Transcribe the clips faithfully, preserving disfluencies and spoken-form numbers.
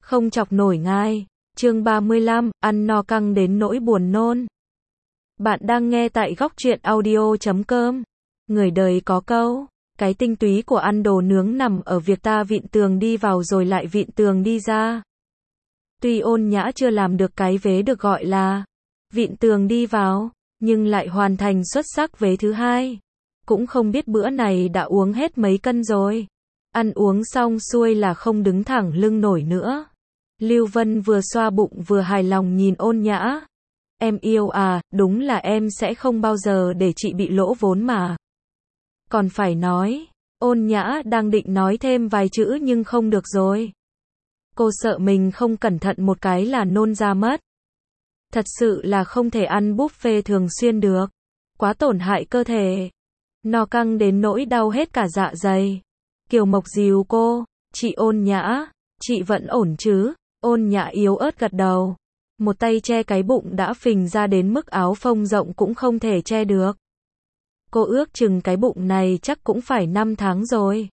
không chọc nổi ngài. Chương ba mươi lăm, ăn no căng đến nỗi buồn nôn. Bạn đang nghe tại góc truyện audio chấm com. Người đời có câu, cái tinh túy của ăn đồ nướng nằm ở việc ta vịn tường đi vào rồi lại vịn tường đi ra. Tuy Ôn Nhã chưa làm được cái vế được gọi là vịn tường đi vào, nhưng lại hoàn thành xuất sắc vế thứ hai. Cũng không biết bữa này đã uống hết mấy cân rồi. Ăn uống xong xuôi là không đứng thẳng lưng nổi nữa. Lưu Vân vừa xoa bụng vừa hài lòng nhìn Ôn Nhã. Em yêu à, đúng là em sẽ không bao giờ để chị bị lỗ vốn mà. Còn phải nói, Ôn Nhã đang định nói thêm vài chữ nhưng không được rồi. Cô sợ mình không cẩn thận một cái là nôn ra mất. Thật sự là không thể ăn buffet thường xuyên được. Quá tổn hại cơ thể. No căng đến nỗi đau hết cả dạ dày. Kiều Mộc dìu cô, chị Ôn Nhã, chị vẫn ổn chứ? Ôn Nhã yếu ớt gật đầu. Một tay che cái bụng đã phình ra đến mức áo phông rộng cũng không thể che được. Cô ước chừng cái bụng này chắc cũng phải năm tháng rồi.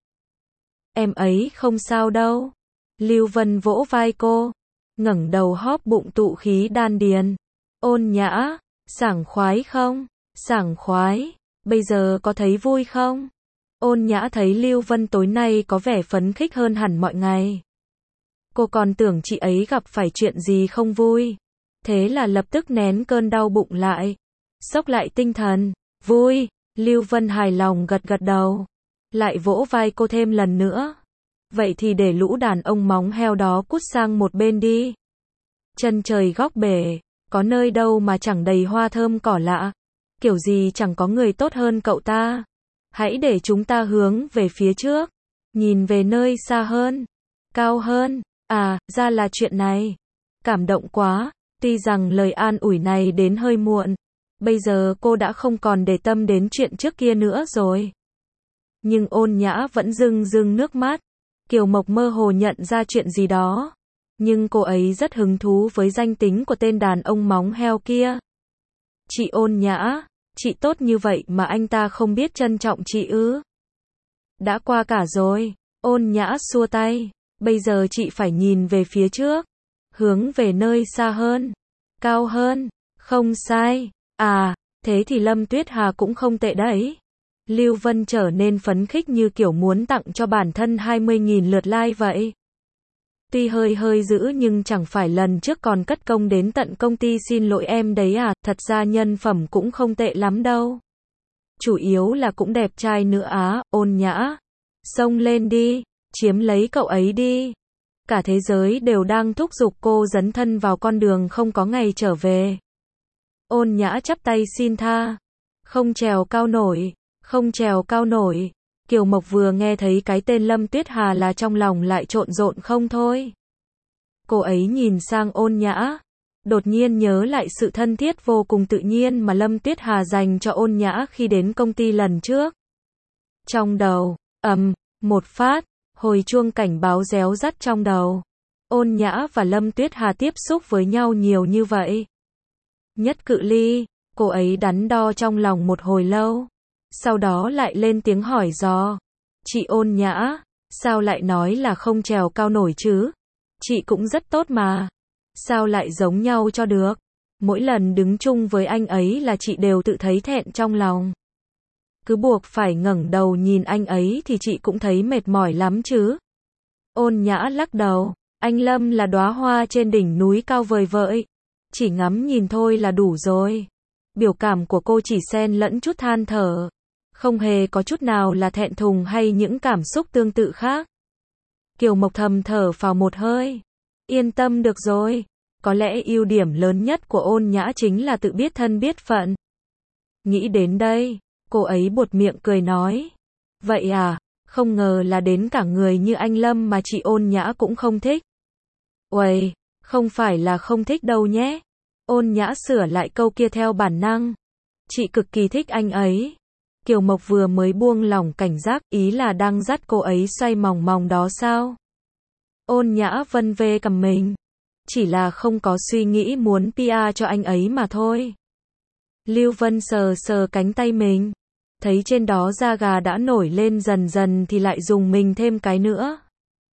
Em ấy không sao đâu. Lưu Vân vỗ vai cô, ngẩng đầu hóp bụng tụ khí đan điền. Ôn Nhã, sảng khoái không? Sảng khoái, bây giờ có thấy vui không? Ôn Nhã thấy Lưu Vân tối nay có vẻ phấn khích hơn hẳn mọi ngày. Cô còn tưởng chị ấy gặp phải chuyện gì không vui. Thế là lập tức nén cơn đau bụng lại. Xốc lại tinh thần. Vui. Lưu Vân hài lòng gật gật đầu. Lại vỗ vai cô thêm lần nữa. Vậy thì để lũ đàn ông móng heo đó cút sang một bên đi. Chân trời góc bể. Có nơi đâu mà chẳng đầy hoa thơm cỏ lạ. Kiểu gì chẳng có người tốt hơn cậu ta. Hãy để chúng ta hướng về phía trước. Nhìn về nơi xa hơn. Cao hơn. À, ra là chuyện này. Cảm động quá. Tuy rằng lời an ủi này đến hơi muộn. Bây giờ cô đã không còn để tâm đến chuyện trước kia nữa rồi. Nhưng Ôn Nhã vẫn rưng rưng nước mắt. Kiều Mộc mơ hồ nhận ra chuyện gì đó. Nhưng cô ấy rất hứng thú với danh tính của tên đàn ông móng heo kia. Chị Ôn Nhã, chị tốt như vậy mà anh ta không biết trân trọng chị ư? Đã qua cả rồi. Ôn Nhã xua tay. Bây giờ chị phải nhìn về phía trước. Hướng về nơi xa hơn. Cao hơn. Không sai. À, thế thì Lâm Tuyết Hà cũng không tệ đấy. Lưu Vân trở nên phấn khích như kiểu muốn tặng cho bản thân hai mươi nghìn lượt like vậy. Tuy hơi hơi dữ nhưng chẳng phải lần trước còn cất công đến tận công ty xin lỗi em đấy à, thật ra nhân phẩm cũng không tệ lắm đâu. Chủ yếu là cũng đẹp trai nữa á. Ôn Nhã. Xông lên đi, chiếm lấy cậu ấy đi. Cả thế giới đều đang thúc giục cô dấn thân vào con đường không có ngày trở về. Ôn Nhã chắp tay xin tha. Không trèo cao nổi, không trèo cao nổi. Kiều Mộc vừa nghe thấy cái tên Lâm Tuyết Hà là trong lòng lại trộn rộn không thôi. Cô ấy nhìn sang Ôn Nhã. Đột nhiên nhớ lại sự thân thiết vô cùng tự nhiên mà Lâm Tuyết Hà dành cho Ôn Nhã khi đến công ty lần trước. Trong đầu, ầm, một phát, hồi chuông cảnh báo réo rắt trong đầu. Ôn Nhã và Lâm Tuyết Hà tiếp xúc với nhau nhiều như vậy. Nhất cự ly, cô ấy đắn đo trong lòng một hồi lâu. Sau đó lại lên tiếng hỏi dò. Chị Ôn Nhã, sao lại nói là không trèo cao nổi chứ? Chị cũng rất tốt mà. Sao lại giống nhau cho được? Mỗi lần đứng chung với anh ấy là chị đều tự thấy thẹn trong lòng. Cứ buộc phải ngẩng đầu nhìn anh ấy thì chị cũng thấy mệt mỏi lắm chứ. Ôn Nhã lắc đầu. Anh Lâm là đóa hoa trên đỉnh núi cao vời vợi. Chỉ ngắm nhìn thôi là đủ rồi. Biểu cảm của cô chỉ xen lẫn chút than thở. Không hề có chút nào là thẹn thùng hay những cảm xúc tương tự khác. Kiều Mộc thầm thở phào một hơi. Yên tâm được rồi. Có lẽ ưu điểm lớn nhất của Ôn Nhã chính là tự biết thân biết phận. Nghĩ đến đây, cô ấy buột miệng cười nói. Vậy à, không ngờ là đến cả người như anh Lâm mà chị Ôn Nhã cũng không thích. Uầy, không phải là không thích đâu nhé. Ôn Nhã sửa lại câu kia theo bản năng. Chị cực kỳ thích anh ấy. Kiều Mộc vừa mới buông lỏng cảnh giác, ý là đang dắt cô ấy xoay mòng mòng đó sao? Ôn Nhã vân vê cầm mình. Chỉ là không có suy nghĩ muốn pê e cho anh ấy mà thôi. Lưu Vân sờ sờ cánh tay mình. Thấy trên đó da gà đã nổi lên dần dần thì lại dùng mình thêm cái nữa.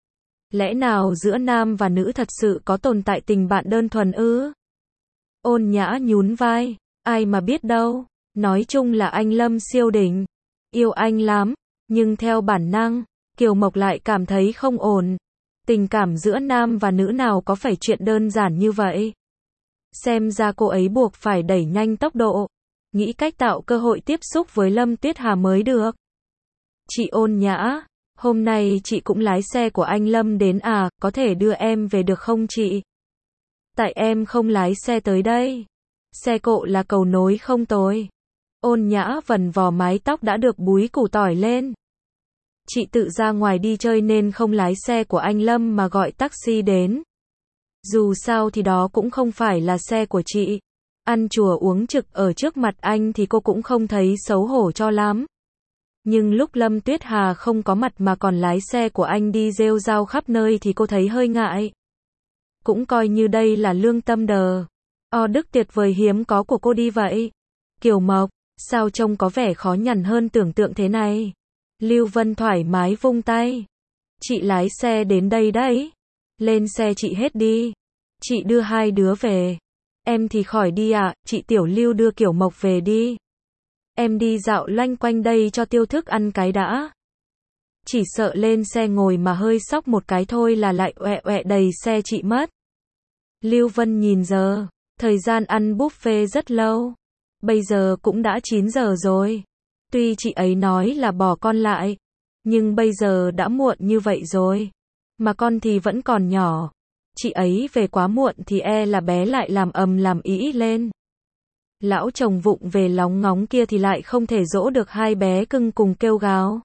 Lẽ nào giữa nam và nữ thật sự có tồn tại tình bạn đơn thuần ư? Ôn Nhã nhún vai, ai mà biết đâu, nói chung là anh Lâm siêu đỉnh, yêu anh lắm, nhưng theo bản năng, Kiều Mộc lại cảm thấy không ổn. Tình cảm giữa nam và nữ nào có phải chuyện đơn giản như vậy? Xem ra cô ấy buộc phải đẩy nhanh tốc độ, nghĩ cách tạo cơ hội tiếp xúc với Lâm Tuyết Hà mới được. Chị Ôn Nhã, hôm nay chị cũng lái xe của anh Lâm đến à, có thể đưa em về được không chị? Tại em không lái xe tới đây. Xe cộ là cầu nối không tồi. Ôn Nhã vần vò mái tóc đã được búi củ tỏi lên. Chị tự ra ngoài đi chơi nên không lái xe của anh Lâm mà gọi taxi đến. Dù sao thì đó cũng không phải là xe của chị. Ăn chùa uống trực ở trước mặt anh thì cô cũng không thấy xấu hổ cho lắm. Nhưng lúc Lâm Tuyết Hà không có mặt mà còn lái xe của anh đi rêu rao khắp nơi thì cô thấy hơi ngại. Cũng coi như đây là lương tâm đờ. O đức tuyệt vời hiếm có của cô đi vậy. Kiều Mộc, sao trông có vẻ khó nhằn hơn tưởng tượng thế này? Lưu Vân thoải mái vung tay. Chị lái xe đến đây đấy. Lên xe chị hết đi. Chị đưa hai đứa về. Em thì khỏi đi ạ, à, chị Tiểu Lưu đưa Kiều Mộc về đi. Em đi dạo loanh quanh đây cho tiêu thức ăn cái đã. Chỉ sợ lên xe ngồi mà hơi sóc một cái thôi là lại oẹ oẹ đầy xe chị mất. Lưu Vân nhìn giờ, thời gian ăn buffet rất lâu. Bây giờ cũng đã chín giờ rồi. Tuy chị ấy nói là bỏ con lại, nhưng bây giờ đã muộn như vậy rồi. Mà con thì vẫn còn nhỏ. Chị ấy về quá muộn thì e là bé lại làm ầm làm ĩ lên. Lão chồng vụng về lóng ngóng kia thì lại không thể dỗ được hai bé cưng cùng kêu gào.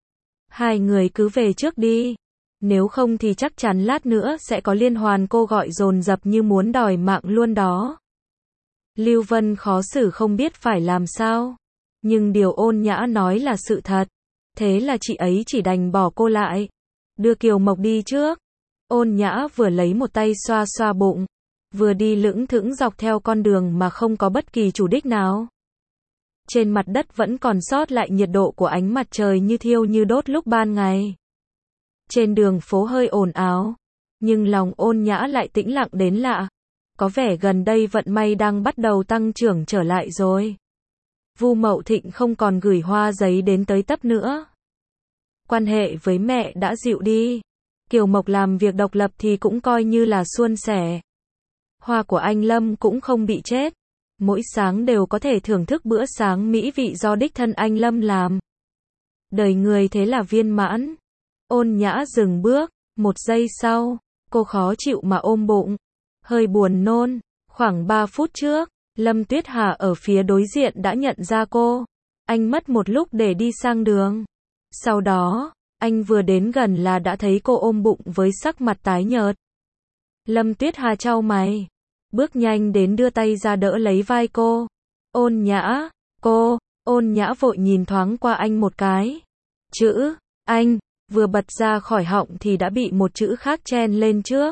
Hai người cứ về trước đi. Nếu không thì chắc chắn lát nữa sẽ có liên hoàn cô gọi dồn dập như muốn đòi mạng luôn đó. Lưu Vân khó xử không biết phải làm sao. Nhưng điều Ôn Nhã nói là sự thật. Thế là chị ấy chỉ đành bỏ cô lại. Đưa Kiều Mộc đi trước. Ôn Nhã vừa lấy một tay xoa xoa bụng, vừa đi lững thững dọc theo con đường mà không có bất kỳ chủ đích nào. Trên mặt đất vẫn còn sót lại nhiệt độ của ánh mặt trời như thiêu như đốt lúc ban ngày. Trên đường phố hơi ồn ào, nhưng lòng Ôn Nhã lại tĩnh lặng đến lạ. Có vẻ gần đây vận may đang bắt đầu tăng trưởng trở lại rồi. Vu Mậu Thịnh không còn gửi hoa giấy đến tới tấp nữa. Quan hệ với mẹ đã dịu đi. Kiều Mộc làm việc độc lập thì cũng coi như là suôn sẻ. Hoa của anh Lâm cũng không bị chết. Mỗi sáng đều có thể thưởng thức bữa sáng mỹ vị do đích thân anh Lâm làm. Đời người thế là viên mãn. Ôn Nhã dừng bước, một giây sau, cô khó chịu mà ôm bụng. Hơi buồn nôn, khoảng ba phút trước, Lâm Tuyết Hà ở phía đối diện đã nhận ra cô. Anh mất một lúc để đi sang đường. Sau đó, anh vừa đến gần là đã thấy cô ôm bụng với sắc mặt tái nhợt. Lâm Tuyết Hà chau mày, bước nhanh đến đưa tay ra đỡ lấy vai cô. Ôn Nhã, cô, Ôn Nhã vội nhìn thoáng qua anh một cái. Chữ, anh, vừa bật ra khỏi họng thì đã bị một chữ khác chen lên trước.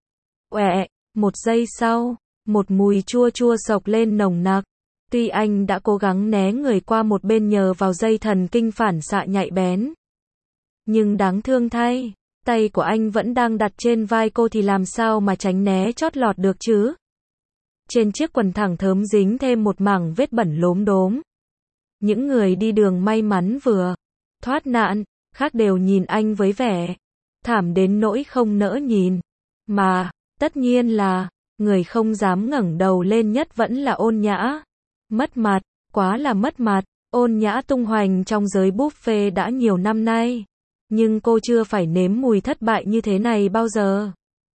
Uẹ, một giây sau, một mùi chua chua sộc lên nồng nặc. Tuy anh đã cố gắng né người qua một bên nhờ vào dây thần kinh phản xạ nhạy bén. Nhưng đáng thương thay, tay của anh vẫn đang đặt trên vai cô thì làm sao mà tránh né chót lọt được chứ. Trên chiếc quần thẳng thớm dính thêm một mảng vết bẩn lốm đốm. Những người đi đường may mắn vừa thoát nạn, khác đều nhìn anh với vẻ thảm đến nỗi không nỡ nhìn. Mà, tất nhiên là, người không dám ngẩng đầu lên nhất vẫn là Ôn Nhã. Mất mặt, quá là mất mặt. Ôn Nhã tung hoành trong giới buffet đã nhiều năm nay. Nhưng cô chưa phải nếm mùi thất bại như thế này bao giờ.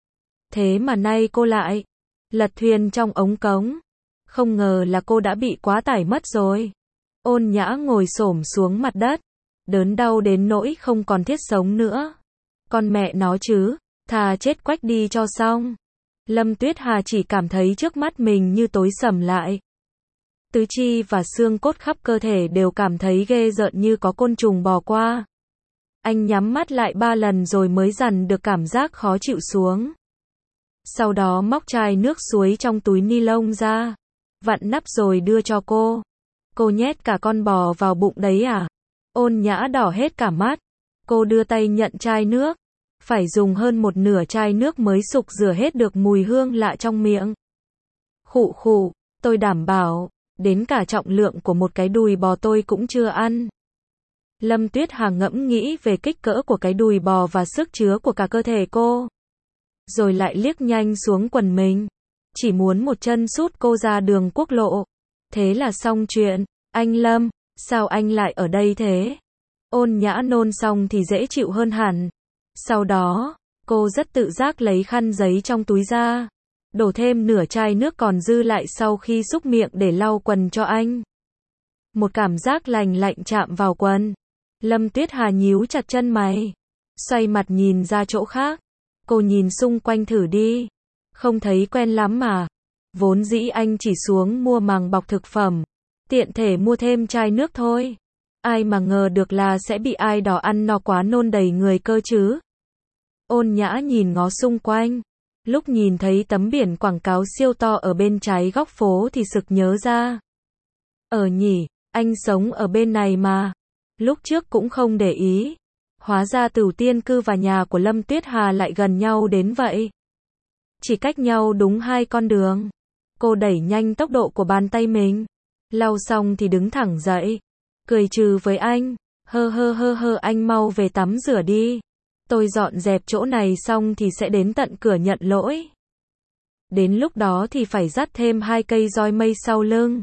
Thế mà nay cô lại lật thuyền trong ống cống. Không ngờ là cô đã bị quá tải mất rồi. Ôn Nhã ngồi xổm xuống mặt đất. Đớn đau đến nỗi không còn thiết sống nữa. Con mẹ nó chứ, thà chết quách đi cho xong. Lâm Tuyết Hà chỉ cảm thấy trước mắt mình như tối sầm lại. Tứ chi và xương cốt khắp cơ thể đều cảm thấy ghê rợn như có côn trùng bò qua. Anh nhắm mắt lại ba lần rồi mới dằn được cảm giác khó chịu xuống. Sau đó móc chai nước suối trong túi ni lông ra, vặn nắp rồi đưa cho cô. Cô nhét cả con bò vào bụng đấy à? Ôn Nhã đỏ hết cả mắt. Cô đưa tay nhận chai nước. phải dùng hơn một nửa chai nước mới sục rửa hết được mùi hương lạ trong miệng. Khụ khụ, tôi đảm bảo, đến cả trọng lượng của một cái đùi bò tôi cũng chưa ăn. Lâm Tuyết Hà ngẫm nghĩ về kích cỡ của cái đùi bò và sức chứa của cả cơ thể cô. Rồi lại liếc nhanh xuống quần mình. Chỉ muốn một chân sút cô ra đường quốc lộ. Thế là xong chuyện. Anh Lâm, sao anh lại ở đây thế? Ôn Nhã nôn xong thì dễ chịu hơn hẳn. Sau đó, cô rất tự giác lấy khăn giấy trong túi ra. Đổ thêm nửa chai nước còn dư lại sau khi xúc miệng để lau quần cho anh. Một cảm giác lành lạnh chạm vào quần. Lâm Tuyết Hà nhíu chặt chân mày. Xoay mặt nhìn ra chỗ khác. Cô nhìn xung quanh thử đi. Không thấy quen lắm mà. Vốn dĩ anh chỉ xuống mua màng bọc thực phẩm. Tiện thể mua thêm chai nước thôi. Ai mà ngờ được là sẽ bị ai đó ăn no quá nôn đầy người cơ chứ. Ôn Nhã nhìn ngó xung quanh. Lúc nhìn thấy tấm biển quảng cáo siêu to ở bên trái góc phố thì sực nhớ ra. Ờ nhỉ, anh sống ở bên này mà. Lúc trước cũng không để ý. Hóa ra Tửu Tiên Cư và nhà của Lâm Tuyết Hà lại gần nhau đến vậy. Chỉ cách nhau đúng hai con đường. Cô đẩy nhanh tốc độ của bàn tay mình. Lau xong thì đứng thẳng dậy. Cười trừ với anh. Hơ hơ hơ hơ anh mau về tắm rửa đi. Tôi dọn dẹp chỗ này xong thì sẽ đến tận cửa nhận lỗi. Đến lúc đó thì phải dắt thêm hai cây roi mây sau lưng.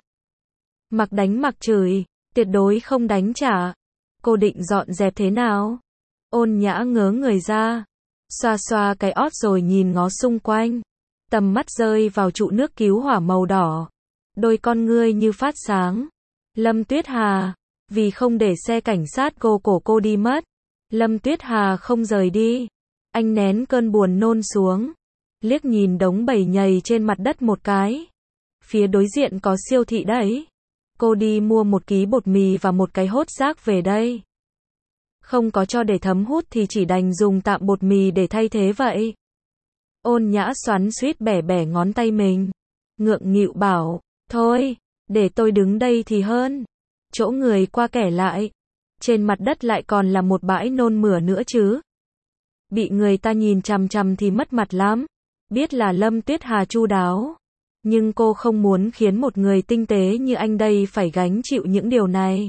Mặc đánh mặc chửi, tuyệt đối không đánh trả. Cô định dọn dẹp thế nào? Ôn Nhã ngớ người ra. Xoa xoa cái ót rồi nhìn ngó xung quanh. Tầm mắt rơi vào trụ nước cứu hỏa màu đỏ. Đôi con ngươi như phát sáng. Lâm Tuyết Hà, vì không để xe cảnh sát cô cổ cô đi mất. Lâm Tuyết Hà không rời đi. Anh nén cơn buồn nôn xuống. Liếc nhìn đống bầy nhầy trên mặt đất một cái. Phía đối diện có siêu thị đấy. Cô đi mua một ký bột mì và một cái hốt rác về đây. Không có cho để thấm hút thì chỉ đành dùng tạm bột mì để thay thế vậy. Ôn Nhã xoắn xuýt bẻ bẻ ngón tay mình. Ngượng nghịu bảo, thôi, để tôi đứng đây thì hơn. Chỗ người qua kẻ lại. Trên mặt đất lại còn là một bãi nôn mửa nữa chứ. Bị người ta nhìn chằm chằm thì mất mặt lắm. Biết là Lâm Tuyết Hà chu đáo. Nhưng cô không muốn khiến một người tinh tế như anh đây phải gánh chịu những điều này.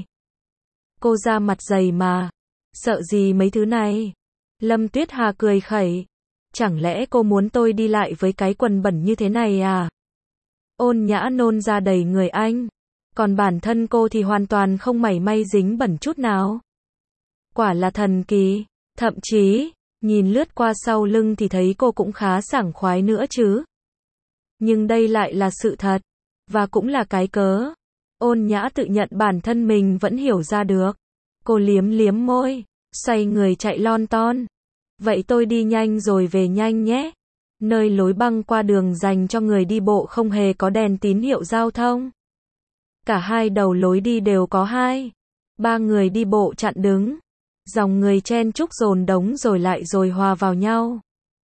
Cô ra mặt dày mà. Sợ gì mấy thứ này? Lâm Tuyết Hà cười khẩy. Chẳng lẽ cô muốn tôi đi lại với cái quần bẩn như thế này à? Ôn Nhã nôn ra đầy người anh. Còn bản thân cô thì hoàn toàn không mảy may dính bẩn chút nào. Quả là thần kỳ. Thậm chí, nhìn lướt qua sau lưng thì thấy cô cũng khá sảng khoái nữa chứ. Nhưng đây lại là sự thật. Và cũng là cái cớ. Ôn Nhã tự nhận bản thân mình vẫn hiểu ra được. Cô liếm liếm môi. Xoay người chạy lon ton. Vậy tôi đi nhanh rồi về nhanh nhé. Nơi lối băng qua đường dành cho người đi bộ không hề có đèn tín hiệu giao thông. Cả hai đầu lối đi đều có hai, ba người đi bộ chặn đứng. Dòng người chen chúc dồn đống rồi lại rồi hòa vào nhau.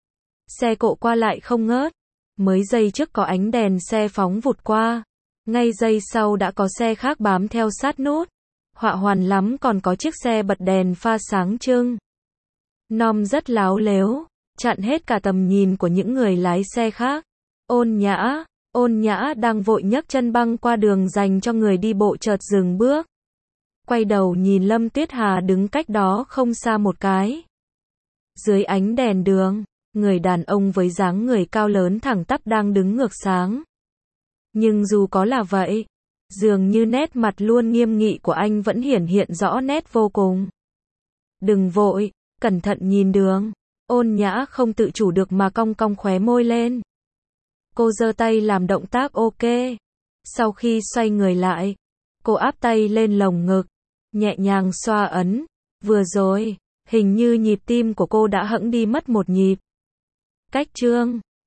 Xe cộ qua lại không ngớt. Mới giây trước có ánh đèn xe phóng vụt qua. Ngay giây sau đã có xe khác bám theo sát nút. Họa hoàn lắm còn có chiếc xe bật đèn pha sáng trưng. Nom rất láo lếu. Chặn hết cả tầm nhìn của những người lái xe khác. Ôn Nhã, ôn Nhã đang vội nhấc chân băng qua đường dành cho người đi bộ chợt dừng bước. Quay đầu nhìn Lâm Tuyết Hà đứng cách đó không xa một cái. Dưới ánh đèn đường, người đàn ông với dáng người cao lớn thẳng tắp đang đứng ngược sáng. Nhưng dù có là vậy, dường như nét mặt luôn nghiêm nghị của anh vẫn hiển hiện rõ nét vô cùng. Đừng vội, cẩn thận nhìn đường. Ôn Nhã không tự chủ được mà cong cong khóe môi lên. Cô giơ tay làm động tác ok. Sau khi xoay người lại, cô áp tay lên lồng ngực, nhẹ nhàng xoa ấn. Vừa rồi, hình như nhịp tim của cô đã hẫng đi mất một nhịp. Cách chương